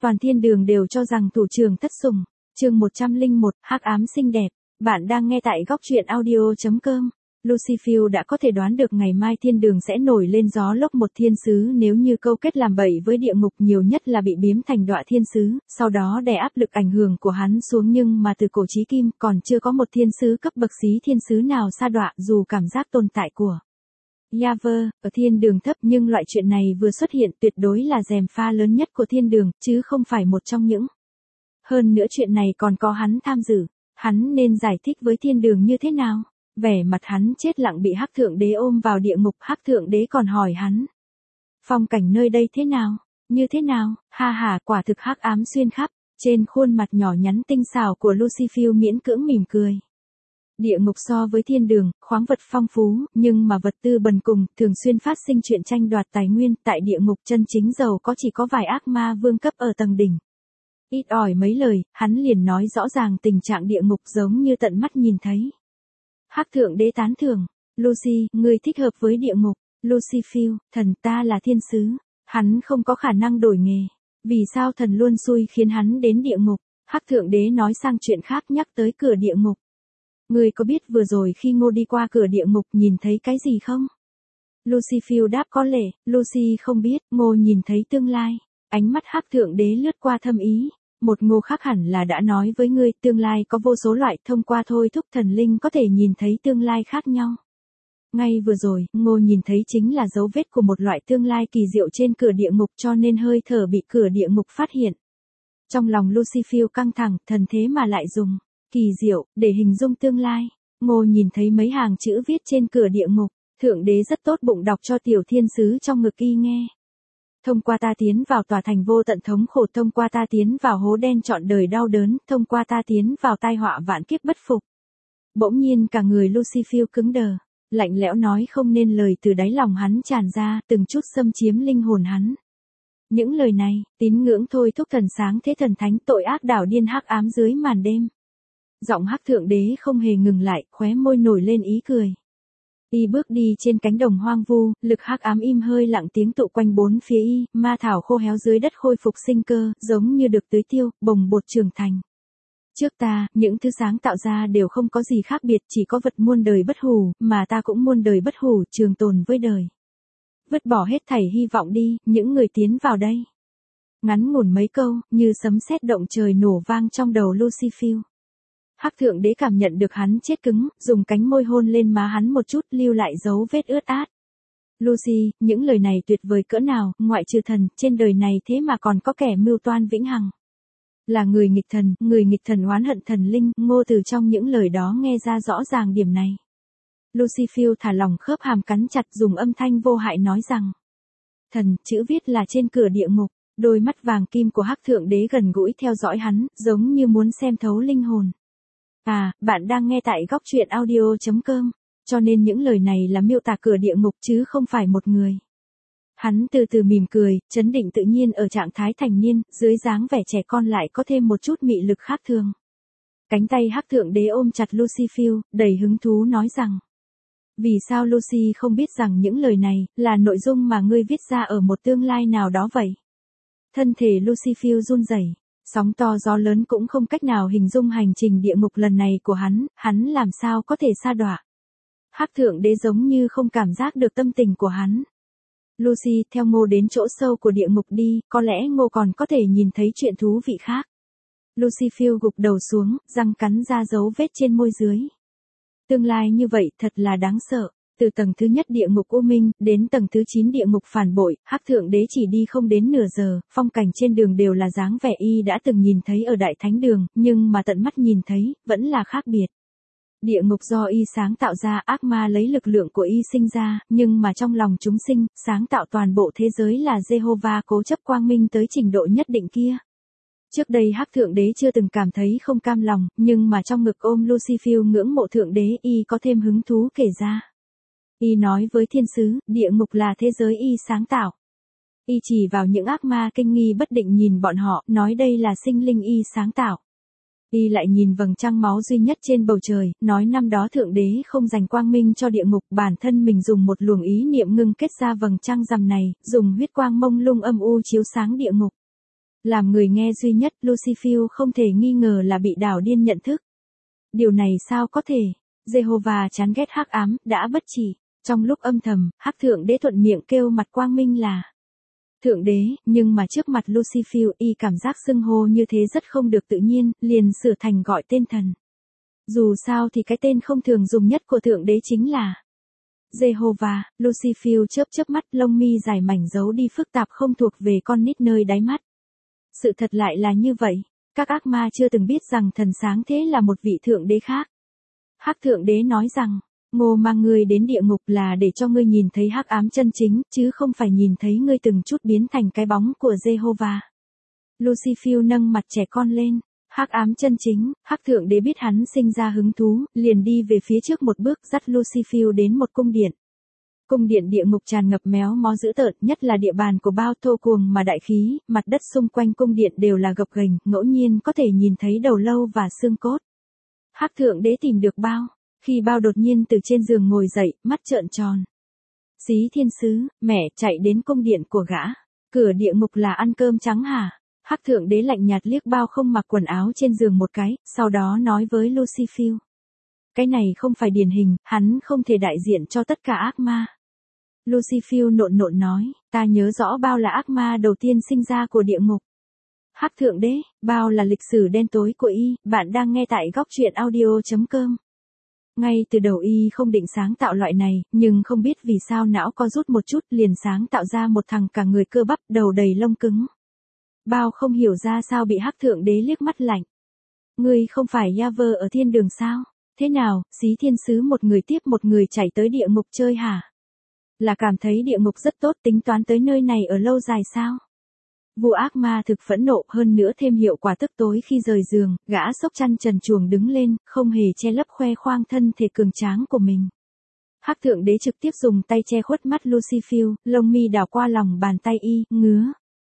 Toàn thiên đường đều cho rằng thủ trưởng thất sủng. Chương 101, hắc ám xinh đẹp. Bạn đang nghe tại góc truyện audio.com. Lucifer đã có thể đoán được ngày mai thiên đường sẽ nổi lên gió lốc một thiên sứ nếu như câu kết làm bậy với địa ngục, nhiều nhất là bị biếm thành đọa thiên sứ, sau đó đè áp lực ảnh hưởng của hắn xuống, nhưng mà từ cổ chí kim còn chưa có một thiên sứ cấp bậc xí thiên sứ nào sa đọa, dù cảm giác tồn tại của Yahweh ở thiên đường thấp, nhưng loại chuyện này vừa xuất hiện tuyệt đối là gièm pha lớn nhất của thiên đường, chứ không phải một trong những. Hơn nữa chuyện này còn có hắn tham dự, hắn nên giải thích với thiên đường như thế nào? Vẻ mặt hắn chết lặng bị Hắc Thượng Đế ôm vào địa ngục. Hắc Thượng Đế còn hỏi hắn, phong cảnh nơi đây thế nào, như thế nào? Ha ha, quả thực hắc ám xuyên khắp. Trên khuôn mặt nhỏ nhắn tinh xảo của Lucifer miễn cưỡng mỉm cười. Địa ngục so với thiên đường, khoáng vật phong phú, nhưng mà vật tư bần cùng, thường xuyên phát sinh chuyện tranh đoạt tài nguyên. Tại địa ngục chân chính giàu có chỉ có vài ác ma vương cấp ở tầng đỉnh. Ít ỏi mấy lời, hắn liền nói rõ ràng tình trạng địa ngục giống như tận mắt nhìn thấy. Hắc Thượng Đế tán thưởng, Lucy, ngươi thích hợp với địa ngục. Lucifer, thần, ta là thiên sứ. Hắn không có khả năng đổi nghề. Vì sao thần luôn xui khiến hắn đến địa ngục? Hắc Thượng Đế nói sang chuyện khác, nhắc tới cửa địa ngục. Ngươi có biết vừa rồi khi Ngô đi qua cửa địa ngục nhìn thấy cái gì không? Lucifer đáp có lẽ. Lucy không biết. Ngô nhìn thấy tương lai. Ánh mắt Hắc Thượng Đế lướt qua thâm ý. Một Ngô khác hẳn là đã nói với ngươi, tương lai có vô số loại, thông qua thôi thúc thần linh có thể nhìn thấy tương lai khác nhau. Ngay vừa rồi, Ngô nhìn thấy chính là dấu vết của một loại tương lai kỳ diệu trên cửa địa ngục, cho nên hơi thở bị cửa địa ngục phát hiện. Trong lòng Lucifer căng thẳng, thần thế mà lại dùng kỳ diệu để hình dung tương lai. Ngô nhìn thấy mấy hàng chữ viết trên cửa địa ngục. Thượng Đế rất tốt bụng đọc cho tiểu thiên sứ trong ngực y nghe. Thông qua ta tiến vào tòa thành vô tận thống khổ, thông qua ta tiến vào hố đen trọn đời đau đớn, thông qua ta tiến vào tai họa vạn kiếp bất phục. Bỗng nhiên cả người Lucifer cứng đờ, lạnh lẽo nói không nên lời từ đáy lòng hắn tràn ra, từng chút xâm chiếm linh hồn hắn. Những lời này, tín ngưỡng thôi thúc thần sáng thế thần thánh, tội ác đảo điên hắc ám dưới màn đêm. Giọng Hắc Thượng Đế không hề ngừng lại, khóe môi nổi lên ý cười. Y bước đi trên cánh đồng hoang vu, lực hắc ám im hơi lặng tiếng tụ quanh bốn phía y, ma thảo khô héo dưới đất khôi phục sinh cơ, giống như được tưới tiêu, bồng bột trưởng thành. Trước ta, những thứ sáng tạo ra đều không có gì khác biệt, chỉ có vật muôn đời bất hủ, mà ta cũng muôn đời bất hủ, trường tồn với đời. Vứt bỏ hết thảy hy vọng đi, những người tiến vào đây. Ngắn ngủn mấy câu, như sấm sét động trời nổ vang trong đầu Lucifer. Hắc Thượng Đế cảm nhận được hắn chết cứng, dùng cánh môi hôn lên má hắn một chút, lưu lại dấu vết ướt át. Lucy, những lời này tuyệt vời cỡ nào, ngoại trừ thần, trên đời này thế mà còn có kẻ mưu toan vĩnh hằng. Là người nghịch thần oán hận thần linh. Ngô từ trong những lời đó nghe ra rõ ràng điểm này. Lucifer thả lỏng khớp hàm cắn chặt, dùng âm thanh vô hại nói rằng, thần, chữ viết là trên cửa địa ngục. Đôi mắt vàng kim của Hắc Thượng Đế gần gũi theo dõi hắn, giống như muốn xem thấu linh hồn. À, bạn đang nghe tại góc truyện audio.com, cho nên những lời này là miêu tả cửa địa ngục chứ không phải một người. Hắn từ từ mỉm cười, trấn định tự nhiên ở trạng thái thành niên, dưới dáng vẻ trẻ con lại có thêm một chút mị lực khác thường. Cánh tay Hắc Thượng Đế ôm chặt Lucifer, đầy hứng thú nói rằng, vì sao Lucy không biết rằng những lời này là nội dung mà ngươi viết ra ở một tương lai nào đó vậy? Thân thể Lucifer run rẩy. Sóng to gió lớn cũng không cách nào hình dung hành trình địa ngục lần này của hắn làm sao có thể sa đọa. Hắc Thượng Đế giống như không cảm giác được tâm tình của hắn. Lucy, theo Ngô đến chỗ sâu của địa ngục đi, có lẽ Ngô còn có thể nhìn thấy chuyện thú vị khác. Lucifer gục đầu xuống, răng cắn ra dấu vết trên môi dưới. Tương lai như vậy thật là đáng sợ. Từ tầng thứ nhất địa ngục u minh, đến tầng thứ 9 địa ngục phản bội, Hắc Thượng Đế chỉ đi không đến nửa giờ, phong cảnh trên đường đều là dáng vẻ y đã từng nhìn thấy ở Đại Thánh Đường, nhưng mà tận mắt nhìn thấy, vẫn là khác biệt. Địa ngục do y sáng tạo ra, ác ma lấy lực lượng của y sinh ra, nhưng mà trong lòng chúng sinh, sáng tạo toàn bộ thế giới là Jehovah cố chấp quang minh tới trình độ nhất định kia. Trước đây Hắc Thượng Đế chưa từng cảm thấy không cam lòng, nhưng mà trong ngực ôm Lucifer ngưỡng mộ Thượng Đế, y có thêm hứng thú kể ra. Y nói với thiên sứ, địa ngục là thế giới y sáng tạo. Y chỉ vào những ác ma kinh nghi bất định nhìn bọn họ, nói đây là sinh linh y sáng tạo. Y lại nhìn vầng trăng máu duy nhất trên bầu trời, nói năm đó Thượng Đế không dành quang minh cho địa ngục, bản thân mình dùng một luồng ý niệm ngưng kết ra vầng trăng rằm này, dùng huyết quang mông lung âm u chiếu sáng địa ngục. Làm người nghe duy nhất, Lucifer không thể nghi ngờ là bị đảo điên nhận thức. Điều này sao có thể? Jehovah chán ghét hắc ám, đã bất trị. Trong lúc âm thầm, hắc thượng đế thuận miệng kêu mặt quang minh là Thượng đế, nhưng mà trước mặt Lucifer y cảm giác xưng hô như thế rất không được tự nhiên, liền sửa thành gọi tên thần. Dù sao thì cái tên không thường dùng nhất của thượng đế chính là Jehovah. Lucifer chớp chớp mắt, lông mi dài mảnh giấu đi phức tạp không thuộc về con nít nơi đáy mắt. Sự thật lại là như vậy, các ác ma chưa từng biết rằng thần sáng thế là một vị thượng đế khác. Hắc thượng đế nói rằng, Ngô mang ngươi đến địa ngục là để cho ngươi nhìn thấy hắc ám chân chính, chứ không phải nhìn thấy ngươi từng chút biến thành cái bóng của Jehovah. Lucifer nâng mặt trẻ con lên, hắc ám chân chính. Hắc thượng đế biết hắn sinh ra hứng thú, liền đi về phía trước một bước, dắt Lucifer đến một cung điện. Cung điện địa ngục tràn ngập méo mó dữ tợn, nhất là địa bàn của Bao thô cuồng mà đại khí, mặt đất xung quanh cung điện đều là gập ghềnh, ngẫu nhiên có thể nhìn thấy đầu lâu và xương cốt. Hắc thượng đế tìm được Bao, khi Bao đột nhiên từ trên giường ngồi dậy, mắt trợn tròn. Xí thiên sứ, mẹ, chạy đến cung điện của gã. Cửa địa ngục là ăn cơm trắng hả? Hắc thượng đế lạnh nhạt liếc Bao không mặc quần áo trên giường một cái, sau đó nói với Lucifer. Cái này không phải điển hình, hắn không thể đại diện cho tất cả ác ma. Lucifer nộn nộn nói, ta nhớ rõ Bao là ác ma đầu tiên sinh ra của địa ngục. Hắc thượng đế, Bao là lịch sử đen tối của y, bạn đang nghe tại góc truyện audio.com. Ngay từ đầu y không định sáng tạo loại này, nhưng không biết vì sao não co rút một chút liền sáng tạo ra một thằng cả người cơ bắp, đầu đầy lông cứng. Bao không hiểu ra sao bị Hắc thượng đế liếc mắt lạnh. Ngươi không phải Yahweh ở thiên đường sao? Thế nào, xí thiên sứ một người tiếp một người chạy tới địa ngục chơi hả? Là cảm thấy địa ngục rất tốt, tính toán tới nơi này ở lâu dài sao? Vua ác ma thực phẫn nộ, hơn nữa thêm hiệu quả tức tối khi rời giường, gã xốc chăn trần truồng đứng lên, không hề che lấp khoe khoang thân thể cường tráng của mình. Hắc thượng đế trực tiếp dùng tay che khuất mắt Lucifer, lông mi đảo qua lòng bàn tay y, ngứa.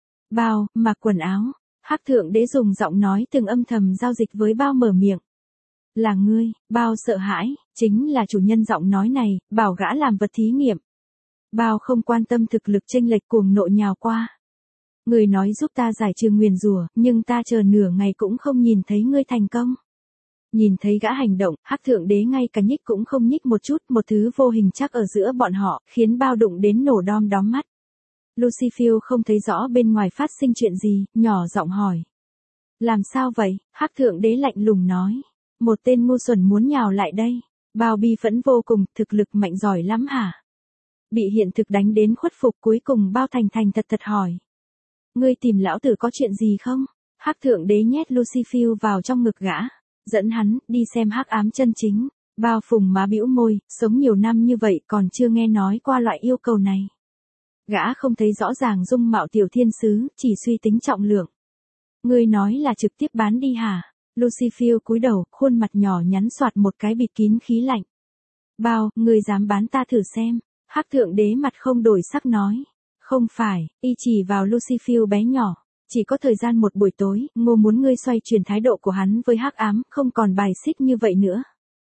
Bao, mặc quần áo. Hắc thượng đế dùng giọng nói từng âm thầm giao dịch với Bao mở miệng. Là ngươi. Bao sợ hãi, chính là chủ nhân giọng nói này, bảo gã làm vật thí nghiệm. Bao không quan tâm thực lực chênh lệch cuồng nộ nhào qua. Ngươi nói giúp ta giải trừ nguyền rủa, nhưng ta chờ nửa ngày cũng không nhìn thấy ngươi thành công. Nhìn thấy gã hành động, Hắc thượng đế ngay cả nhích cũng không nhích một chút, một thứ vô hình chắc ở giữa bọn họ, khiến Bao đụng đến nổ đom đóm mắt. Lucifer không thấy rõ bên ngoài phát sinh chuyện gì, nhỏ giọng hỏi. Làm sao vậy? Hắc thượng đế lạnh lùng nói. Một tên ngu xuẩn muốn nhào lại đây. Bao bi phẫn vô cùng, thực lực mạnh giỏi lắm hả? Bị hiện thực đánh đến khuất phục, cuối cùng Bao thành thành thật thật hỏi. Ngươi tìm lão tử có chuyện gì không? Hắc thượng đế nhét Lucifer vào trong ngực gã, dẫn hắn đi xem hắc ám chân chính. Bao phùng má bĩu môi, sống nhiều năm như vậy còn chưa nghe nói qua loại yêu cầu này. Gã không thấy rõ ràng dung mạo tiểu thiên sứ, chỉ suy tính trọng lượng. Ngươi nói là trực tiếp bán đi hả? Lucifer cúi đầu, khuôn mặt nhỏ nhắn soạt một cái bịt kín khí lạnh. Bao, ngươi dám bán ta thử xem. Hắc thượng đế mặt không đổi sắc nói. Không phải, y chỉ vào Lucifer bé nhỏ. Chỉ có thời gian một buổi tối, Ngô muốn ngươi xoay chuyển thái độ của hắn với hắc ám, không còn bài xích như vậy nữa.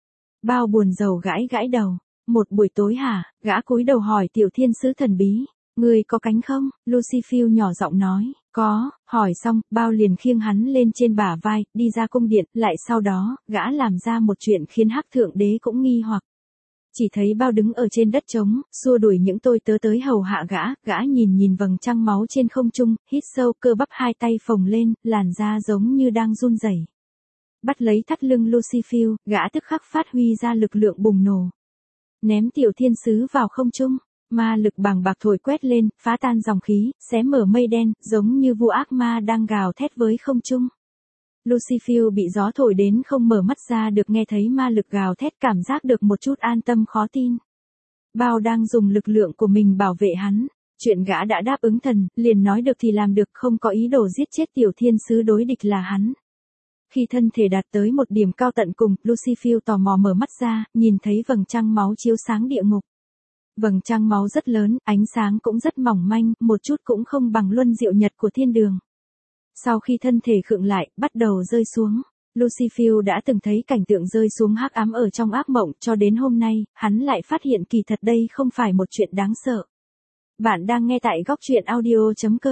Bao buồn rầu gãi gãi đầu. Một buổi tối hả? Gã cúi đầu hỏi tiểu thiên sứ thần bí. Ngươi có cánh không? Lucifer nhỏ giọng nói. Có. Hỏi xong, Bao liền khiêng hắn lên trên bả vai, đi ra cung điện, lại sau đó, gã làm ra một chuyện khiến Hắc thượng đế cũng nghi hoặc. Chỉ thấy Bao đứng ở trên đất trống, xua đuổi những tôi tớ tới hầu hạ gã nhìn nhìn vầng trăng máu trên không trung, hít sâu, cơ bắp hai tay phồng lên, làn da giống như đang run rẩy. Bắt lấy thắt lưng Lucifer, gã tức khắc phát huy ra lực lượng bùng nổ. Ném tiểu thiên sứ vào không trung, ma lực bàng bạc thổi quét lên, phá tan dòng khí, xé mở mây đen, giống như vua ác ma đang gào thét với không trung. Lucifer bị gió thổi đến không mở mắt ra được, nghe thấy ma lực gào thét, cảm giác được một chút an tâm khó tin. Bao đang dùng lực lượng của mình bảo vệ hắn, chuyện gã đã đáp ứng thần, liền nói được thì làm được, không có ý đồ giết chết tiểu thiên sứ đối địch là hắn. Khi thân thể đạt tới một điểm cao tận cùng, Lucifer tò mò mở mắt ra, nhìn thấy vầng trăng máu chiếu sáng địa ngục. Vầng trăng máu rất lớn, ánh sáng cũng rất mỏng manh, một chút cũng không bằng luân diệu nhật của thiên đường. Sau khi thân thể khựng lại, bắt đầu rơi xuống. Lucifer đã từng thấy cảnh tượng rơi xuống hắc ám ở trong ác mộng, cho đến hôm nay, hắn lại phát hiện kỳ thật đây không phải một chuyện đáng sợ. Bạn đang nghe tại góc truyện audio.com.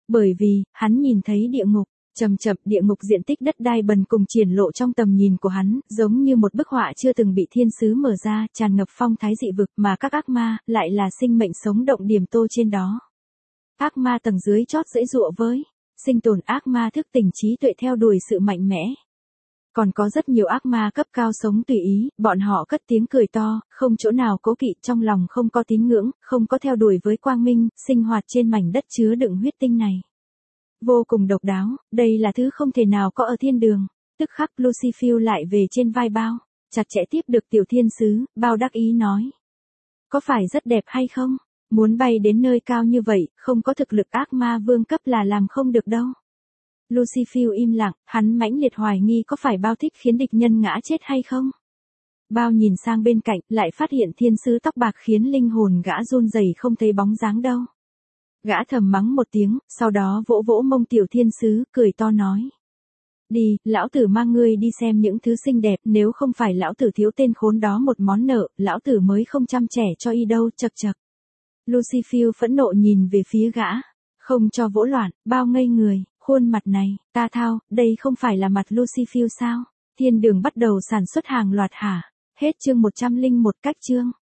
Bởi vì, hắn nhìn thấy địa ngục. Chậm chậm địa ngục diện tích đất đai bần cùng triển lộ trong tầm nhìn của hắn, giống như một bức họa chưa từng bị thiên sứ mở ra, tràn ngập phong thái dị vực mà các ác ma, lại là sinh mệnh sống động điểm tô trên đó. Ác ma tầng dưới chót dễ dụa với, sinh tồn ác ma thức tỉnh trí tuệ theo đuổi sự mạnh mẽ. Còn có rất nhiều ác ma cấp cao sống tùy ý, bọn họ cất tiếng cười to, không chỗ nào cố kỵ, trong lòng không có tín ngưỡng, không có theo đuổi với quang minh, sinh hoạt trên mảnh đất chứa đựng huyết tinh này. Vô cùng độc đáo, đây là thứ không thể nào có ở thiên đường. Tức khắc Lucifer lại về trên vai Bao, chặt chẽ tiếp được tiểu thiên sứ, Bao đắc ý nói. Có phải rất đẹp hay không? Muốn bay đến nơi cao như vậy, không có thực lực ác ma vương cấp là làm không được đâu. Lucifer im lặng, hắn mãnh liệt hoài nghi có phải Bao thích khiến địch nhân ngã chết hay không? Bao nhìn sang bên cạnh, lại phát hiện thiên sứ tóc bạc khiến linh hồn gã run rẩy không thấy bóng dáng đâu. Gã thầm mắng một tiếng, sau đó vỗ vỗ mông tiểu thiên sứ, cười to nói. Đi, lão tử mang ngươi đi xem những thứ xinh đẹp, nếu không phải lão tử thiếu tên khốn đó một món nợ, lão tử mới không chăm trẻ cho y đâu, chậc chậc. Lucifer phẫn nộ nhìn về phía gã, không cho vỗ loạn, Bao ngây người, khuôn mặt này, ta thao, đây không phải là mặt Lucifer sao? Thiên đường bắt đầu sản xuất hàng loạt hả? Hết chương 101 cách chương.